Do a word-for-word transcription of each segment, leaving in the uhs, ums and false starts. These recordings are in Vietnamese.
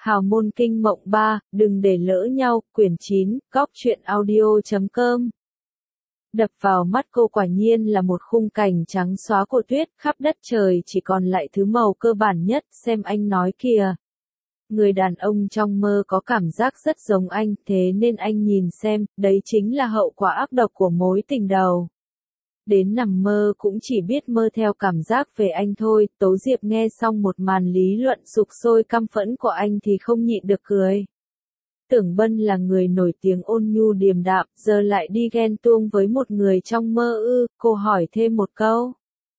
Hào môn kinh mộng ba, đừng để lỡ nhau, quyển chín, góc truyện audio chấm com. Đập vào mắt cô quả nhiên là một khung cảnh trắng xóa của tuyết, khắp đất trời chỉ còn lại thứ màu cơ bản nhất, xem anh nói kìa. Người đàn ông trong mơ có cảm giác rất giống anh, thế nên anh nhìn xem, đấy chính là hậu quả ác độc của mối tình đầu. Đến nằm mơ cũng chỉ biết mơ theo cảm giác về anh thôi. Tố Diệp nghe xong một màn lý luận sục sôi căm phẫn của anh thì không nhịn được cười. Tưởng Bân là người nổi tiếng ôn nhu điềm đạm, giờ lại đi ghen tuông với một người trong mơ ư? Cô hỏi thêm một câu.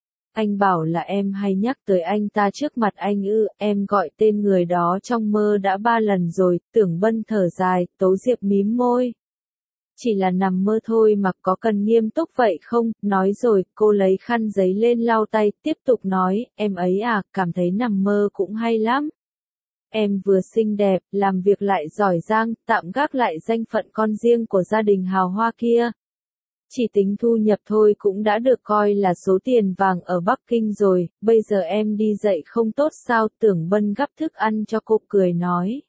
Anh bảo là em hay nhắc tới anh ta trước mặt anh ư? Em gọi tên người đó trong mơ đã ba lần rồi. Tưởng Bân thở dài. Tố Diệp mím môi. Chỉ là nằm mơ thôi mà có cần nghiêm túc vậy không? Nói rồi, cô lấy khăn giấy lên lau tay, tiếp tục nói, em ấy à, cảm thấy nằm mơ cũng hay lắm. Em vừa xinh đẹp, làm việc lại giỏi giang, tạm gác lại danh phận con riêng của gia đình hào hoa kia. Chỉ tính thu nhập thôi cũng đã được coi là số tiền vàng ở Bắc Kinh rồi, bây giờ em đi dạy không tốt sao? Tưởng Bân gắp thức ăn cho cô cười nói.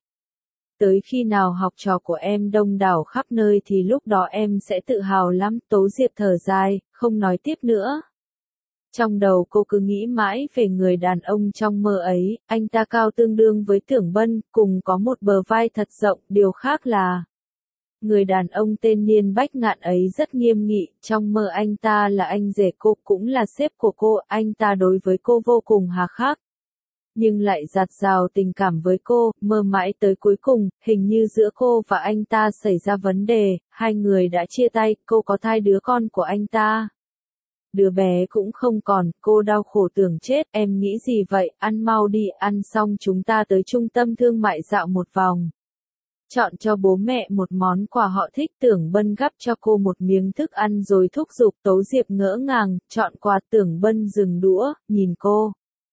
Tới khi nào học trò của em đông đảo khắp nơi thì lúc đó em sẽ tự hào lắm. Tố Diệp thở dài, không nói tiếp nữa. Trong đầu cô cứ nghĩ mãi về người đàn ông trong mơ ấy, anh ta cao tương đương với Tưởng Bân, cùng có một bờ vai thật rộng, điều khác là người đàn ông tên Niên Bách Ngạn ấy rất nghiêm nghị, trong mơ anh ta là anh rể cô, cũng là sếp của cô, anh ta đối với cô vô cùng hà khắc. Nhưng lại dạt dào tình cảm với cô, mơ mãi tới cuối cùng, hình như giữa cô và anh ta xảy ra vấn đề, hai người đã chia tay, cô có thai đứa con của anh ta. Đứa bé cũng không còn, cô đau khổ tưởng chết, em nghĩ gì vậy, ăn mau đi, ăn xong chúng ta tới trung tâm thương mại dạo một vòng. Chọn cho bố mẹ một món quà họ thích. Tưởng Bân gắp cho cô một miếng thức ăn rồi thúc giục. Tố Diệp ngỡ ngàng, chọn quà. Tưởng Bân dừng đũa, nhìn cô.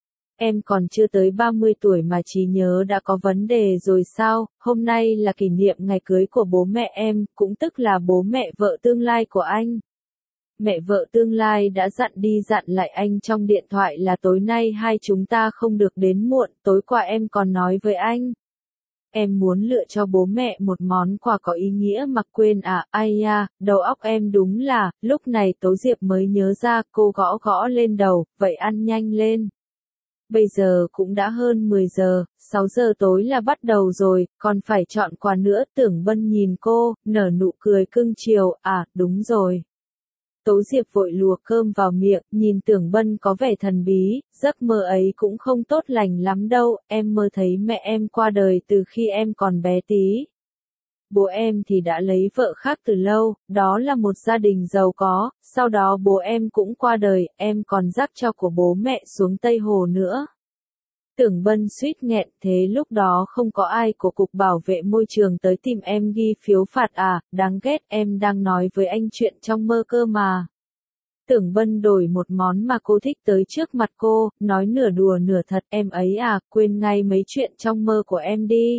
Em còn chưa tới ba mươi tuổi mà trí nhớ đã có vấn đề rồi sao? Hôm nay là kỷ niệm ngày cưới của bố mẹ em, cũng tức là bố mẹ vợ tương lai của anh. Mẹ vợ tương lai đã dặn đi dặn lại anh trong điện thoại là tối nay hai chúng ta không được đến muộn, tối qua em còn nói với anh. Em muốn lựa cho bố mẹ một món quà có ý nghĩa mà quên à, ai ya, đầu óc em đúng là, lúc này Tố Diệp mới nhớ ra, cô gõ gõ lên đầu, vậy ăn nhanh lên. Bây giờ cũng đã hơn mười giờ, sáu giờ tối là bắt đầu rồi, còn phải chọn quà nữa. Tưởng Bân nhìn cô, nở nụ cười cưng chiều, à, đúng rồi. Tố Diệp vội lùa cơm vào miệng, nhìn Tưởng Bân có vẻ thần bí, giấc mơ ấy cũng không tốt lành lắm đâu, em mơ thấy mẹ em qua đời từ khi em còn bé tí. Bố em thì đã lấy vợ khác từ lâu, đó là một gia đình giàu có, sau đó bố em cũng qua đời, em còn dắt cho của bố mẹ xuống Tây Hồ nữa. Tưởng Bân suýt nghẹn, thế lúc đó không có ai của Cục Bảo vệ Môi trường tới tìm em ghi phiếu phạt à? Đáng ghét, em đang nói với anh chuyện trong mơ cơ mà. Tưởng Bân đổi một món mà cô thích tới trước mặt cô, nói nửa đùa nửa thật, em ấy à, quên ngay mấy chuyện trong mơ của em đi.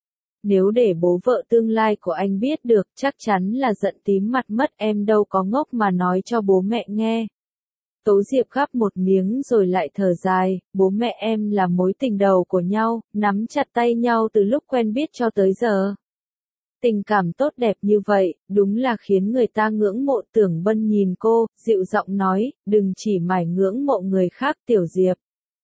Nếu để bố vợ tương lai của anh biết được, chắc chắn là giận tím mặt mất, em đâu có ngốc mà nói cho bố mẹ nghe. Tố Diệp gắp một miếng rồi lại thở dài, bố mẹ em là mối tình đầu của nhau, nắm chặt tay nhau từ lúc quen biết cho tới giờ. Tình cảm tốt đẹp như vậy, đúng là khiến người ta ngưỡng mộ. Tưởng Bân nhìn cô, dịu giọng nói, đừng chỉ mải ngưỡng mộ người khác. Tiểu Diệp.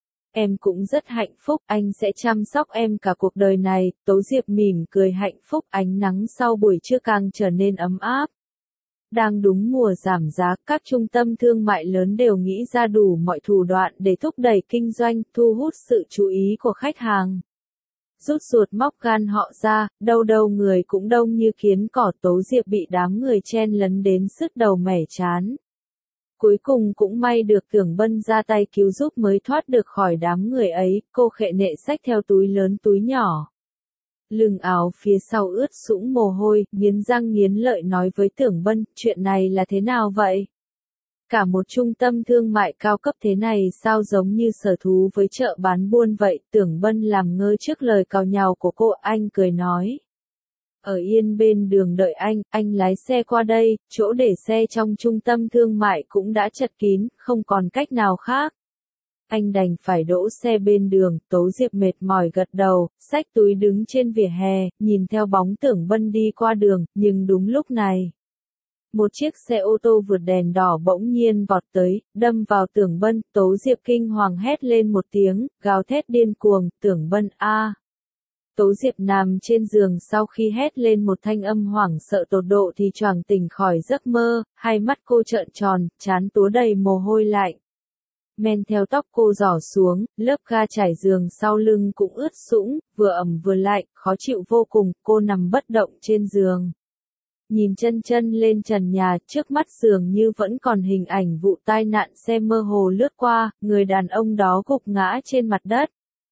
Em cũng rất hạnh phúc, anh sẽ chăm sóc em cả cuộc đời này. Tố Diệp mỉm cười hạnh phúc, ánh nắng sau buổi trưa càng trở nên ấm áp. Đang đúng mùa giảm giá, các trung tâm thương mại lớn đều nghĩ ra đủ mọi thủ đoạn để thúc đẩy kinh doanh, thu hút sự chú ý của khách hàng. Rút ruột móc gan họ ra, đâu đâu người cũng đông như kiến cỏ. Tố Diệp bị đám người chen lấn đến sứt đầu mẻ chán. Cuối cùng cũng may được Tưởng Bân ra tay cứu giúp mới thoát được khỏi đám người ấy, cô khệ nệ xách theo túi lớn túi nhỏ. Lưng áo phía sau ướt sũng mồ hôi, nghiến răng nghiến lợi nói với Tưởng Bân, chuyện này là thế nào vậy? Cả một trung tâm thương mại cao cấp thế này sao giống như sở thú với chợ bán buôn vậy? Tưởng Bân làm ngơ trước lời càu nhàu của cô, anh cười nói. Ở yên bên đường đợi anh, anh lái xe qua đây, chỗ để xe trong trung tâm thương mại cũng đã chật kín, không còn cách nào khác. anh đành phải đỗ xe bên đường. Tố Diệp mệt mỏi gật đầu, xách túi đứng trên vỉa hè, nhìn theo bóng Tưởng Bân đi qua đường, nhưng đúng lúc này. Một chiếc xe ô tô vượt đèn đỏ bỗng nhiên vọt tới, đâm vào Tưởng Bân. Tố Diệp kinh hoàng hét lên một tiếng, gào thét điên cuồng, Tưởng Bân a! Tố Diệp nằm trên giường sau khi hét lên một thanh âm hoảng sợ tột độ thì choàng tỉnh khỏi giấc mơ, hai mắt cô trợn tròn, trán túa đầy mồ hôi lạnh. Men theo tóc cô rỏ xuống, lớp ga trải giường sau lưng cũng ướt sũng, vừa ẩm vừa lạnh, khó chịu vô cùng, cô nằm bất động trên giường. Nhìn chân chân lên trần nhà, trước mắt dường như vẫn còn hình ảnh vụ tai nạn xe mơ hồ lướt qua, người đàn ông đó gục ngã trên mặt đất.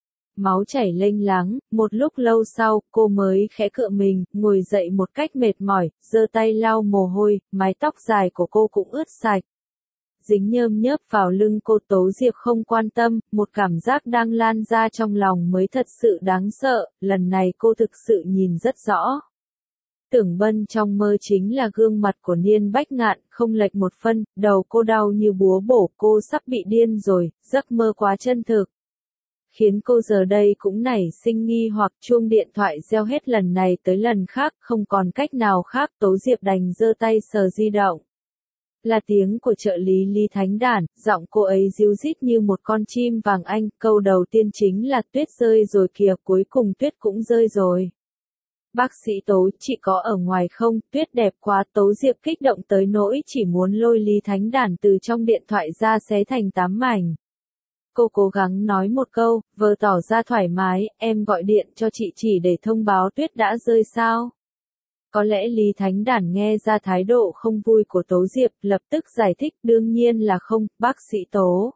Máu chảy lênh láng, một lúc lâu sau, cô mới khẽ cựa mình, ngồi dậy một cách mệt mỏi, giơ tay lau mồ hôi, mái tóc dài của cô cũng ướt sạch. Dính nhơm nhớp vào lưng cô. Tố Diệp không quan tâm, một cảm giác đang lan ra trong lòng mới thật sự đáng sợ, lần này cô thực sự nhìn rất rõ. Tưởng Bân trong mơ chính là gương mặt của Niên Bách Ngạn, không lệch một phân, đầu cô đau như búa bổ, cô sắp bị điên rồi, giấc mơ quá chân thực. Khiến cô giờ đây cũng nảy sinh nghi hoặc. Chuông điện thoại reo hết lần này tới lần khác, không còn cách nào khác, Tố Diệp đành giơ tay sờ di động. Là tiếng của trợ lý Lý Thánh Đản, giọng cô ấy ríu rít như một con chim vàng anh, câu đầu tiên chính là tuyết rơi rồi kìa, cuối cùng tuyết cũng rơi rồi. Bác sĩ Tố, chị có ở ngoài không, tuyết đẹp quá. Tố Diệp kích động tới nỗi chỉ muốn lôi Lý Thánh Đản từ trong điện thoại ra xé thành tám mảnh. Cô cố gắng nói một câu, vờ tỏ ra thoải mái, em gọi điện cho chị chỉ để thông báo tuyết đã rơi sao? Có lẽ Lý Thánh Đản nghe ra thái độ không vui của Tố Diệp, lập tức giải thích, đương nhiên là không, bác sĩ Tố.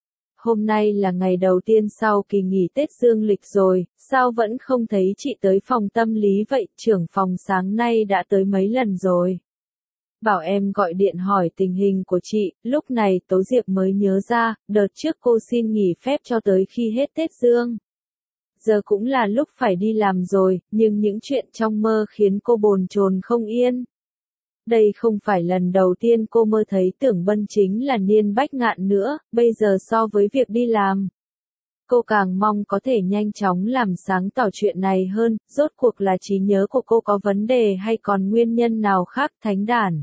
Hôm nay là ngày đầu tiên sau kỳ nghỉ Tết dương lịch rồi, sao vẫn không thấy chị tới phòng tâm lý vậy, trưởng phòng sáng nay đã tới mấy lần rồi. Bảo em gọi điện hỏi tình hình của chị. Lúc này Tố Diệp mới nhớ ra, đợt trước cô xin nghỉ phép cho tới khi hết Tết dương. Giờ cũng là lúc phải đi làm rồi, nhưng những chuyện trong mơ khiến cô bồn chồn không yên. Đây không phải lần đầu tiên cô mơ thấy Tưởng Bân chính là Niên Bách Ngạn nữa, bây giờ so với việc đi làm. Cô càng mong có thể nhanh chóng làm sáng tỏ chuyện này hơn, rốt cuộc là trí nhớ của cô có vấn đề hay còn nguyên nhân nào khác. Thánh Đản,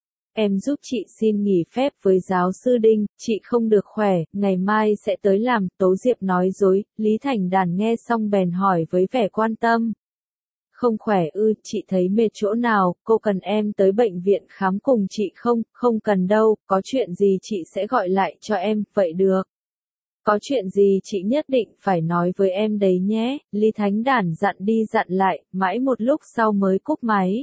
em giúp chị xin nghỉ phép với giáo sư Đinh, chị không được khỏe, ngày mai sẽ tới làm. Tố Diệp nói dối. Lý Thành Đản nghe xong bèn hỏi với vẻ quan tâm. Không khỏe ư, chị thấy mệt chỗ nào, cô cần em tới bệnh viện khám cùng chị không? Không cần đâu, có chuyện gì chị sẽ gọi lại cho em, vậy được. Có chuyện gì chị nhất định phải nói với em đấy nhé, Lý Thánh Đản dặn đi dặn lại, mãi một lúc sau mới cúp máy.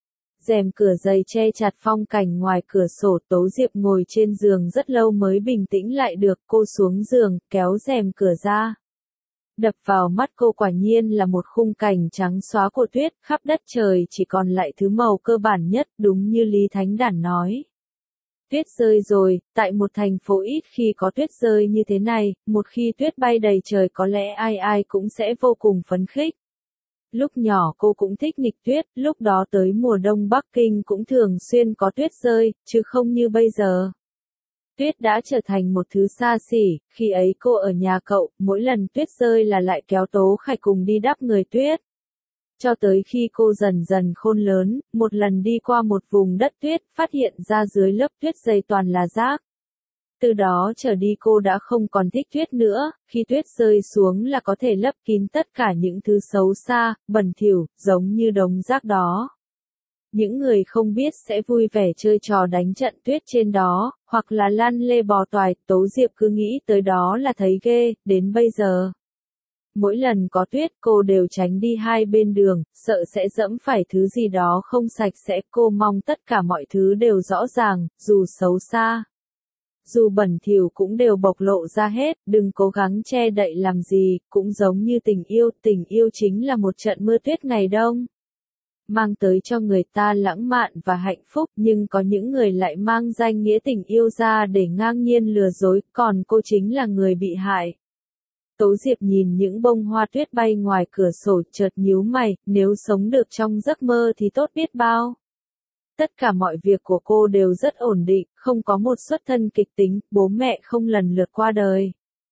Rèm cửa dày che chặt phong cảnh ngoài cửa sổ. Tố Diệp ngồi trên giường rất lâu mới bình tĩnh lại được, cô xuống giường, kéo rèm cửa ra. Đập vào mắt cô quả nhiên là một khung cảnh trắng xóa của tuyết, khắp đất trời chỉ còn lại thứ màu cơ bản nhất, đúng như Lý Thánh Đản nói. Tuyết rơi rồi, tại một thành phố ít khi có tuyết rơi như thế này, một khi tuyết bay đầy trời có lẽ ai ai cũng sẽ vô cùng phấn khích. Lúc nhỏ cô cũng thích nghịch tuyết, lúc đó tới mùa đông Bắc Kinh cũng thường xuyên có tuyết rơi, chứ không như bây giờ. Tuyết đã trở thành một thứ xa xỉ, khi ấy cô ở nhà cậu, mỗi lần tuyết rơi là lại kéo Tố Khải cùng đi đắp người tuyết. Cho tới khi cô dần dần khôn lớn, một lần đi qua một vùng đất tuyết, phát hiện ra dưới lớp tuyết dày toàn là rác. Từ đó trở đi cô đã không còn thích tuyết nữa, khi tuyết rơi xuống là có thể lấp kín tất cả những thứ xấu xa, bẩn thỉu, giống như đống rác đó. Những người không biết sẽ vui vẻ chơi trò đánh trận tuyết trên đó, hoặc là lăn lê bò toài. Tố Diệp cứ nghĩ tới đó là thấy ghê, đến bây giờ. Mỗi lần có tuyết cô đều tránh đi hai bên đường, sợ sẽ dẫm phải thứ gì đó không sạch sẽ. Cô mong tất cả mọi thứ đều rõ ràng, dù xấu xa, dù bẩn thỉu cũng đều bộc lộ ra hết, đừng cố gắng che đậy làm gì. Cũng giống như tình yêu, tình yêu chính là một trận mưa tuyết ngày đông, mang tới cho người ta lãng mạn và hạnh phúc, nhưng có những người lại mang danh nghĩa tình yêu ra để ngang nhiên lừa dối, còn cô chính là người bị hại. Tố Diệp nhìn những bông hoa tuyết bay ngoài cửa sổ, chợt nhíu mày, nếu sống được trong giấc mơ thì tốt biết bao. Tất cả mọi việc của cô đều rất ổn định, không có một xuất thân kịch tính, bố mẹ không lần lượt qua đời.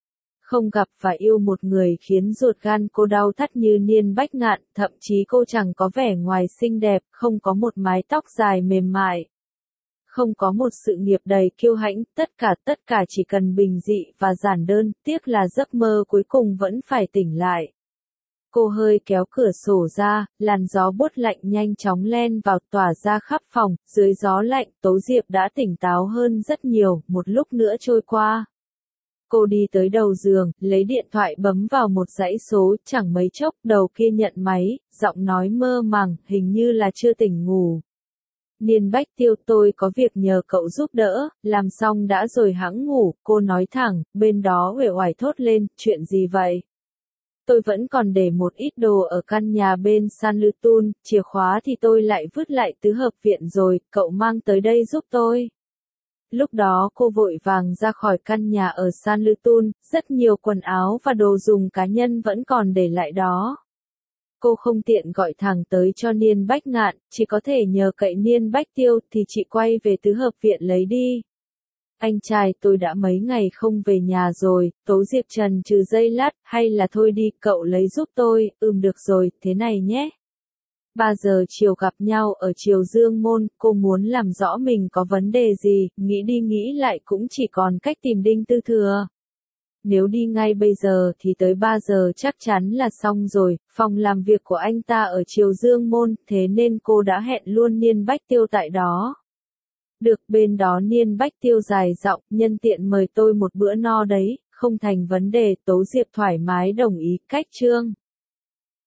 Không gặp và yêu một người khiến ruột gan cô đau thắt như Niên Bách Ngạn, thậm chí cô chẳng có vẻ ngoài xinh đẹp, không có một mái tóc dài mềm mại. Không có một sự nghiệp đầy kiêu hãnh, tất cả tất cả chỉ cần bình dị và giản đơn, tiếc là giấc mơ cuối cùng vẫn phải tỉnh lại. Cô hơi kéo cửa sổ ra, làn gió buốt lạnh nhanh chóng len vào tỏa ra khắp phòng, dưới gió lạnh, Tố Diệp đã tỉnh táo hơn rất nhiều, một lúc nữa trôi qua. Cô đi tới đầu giường, lấy điện thoại bấm vào một dãy số, chẳng mấy chốc, đầu kia nhận máy, giọng nói mơ màng, hình như là chưa tỉnh ngủ. Niên Bách Tiêu, tôi có việc nhờ cậu giúp đỡ, làm xong đã rồi hẵng ngủ, cô nói thẳng, bên đó uể oải thốt lên, chuyện gì vậy? Tôi vẫn còn để một ít đồ ở căn nhà bên San Lutun, chìa khóa thì tôi lại vứt lại tứ hợp viện rồi, cậu mang tới đây giúp tôi. Lúc đó cô vội vàng ra khỏi căn nhà ở San Lutun, rất nhiều quần áo và đồ dùng cá nhân vẫn còn để lại đó. Cô không tiện gọi thẳng tới cho Niên Bách Ngạn, chỉ có thể nhờ cậy Niên Bách Tiêu thì chị quay về tứ hợp viện lấy đi. Anh trai, tôi đã mấy ngày không về nhà rồi, Tố Diệp trần trừ giây lát, hay là thôi đi, cậu lấy giúp tôi, ừm được rồi, thế này nhé. Ba giờ chiều gặp nhau ở Triều Dương Môn, cô muốn làm rõ mình có vấn đề gì, nghĩ đi nghĩ lại cũng chỉ còn cách tìm Đinh Tư Thừa. Nếu đi ngay bây giờ thì tới ba giờ chắc chắn là xong rồi, phòng làm việc của anh ta ở Triều Dương Môn, thế nên cô đã hẹn luôn Niên Bách Tiêu tại đó. Được, bên đó Niên Bách Tiêu dài giọng, nhân tiện mời tôi một bữa no đấy, không thành vấn đề, Tố Diệp thoải mái đồng ý, cách chương.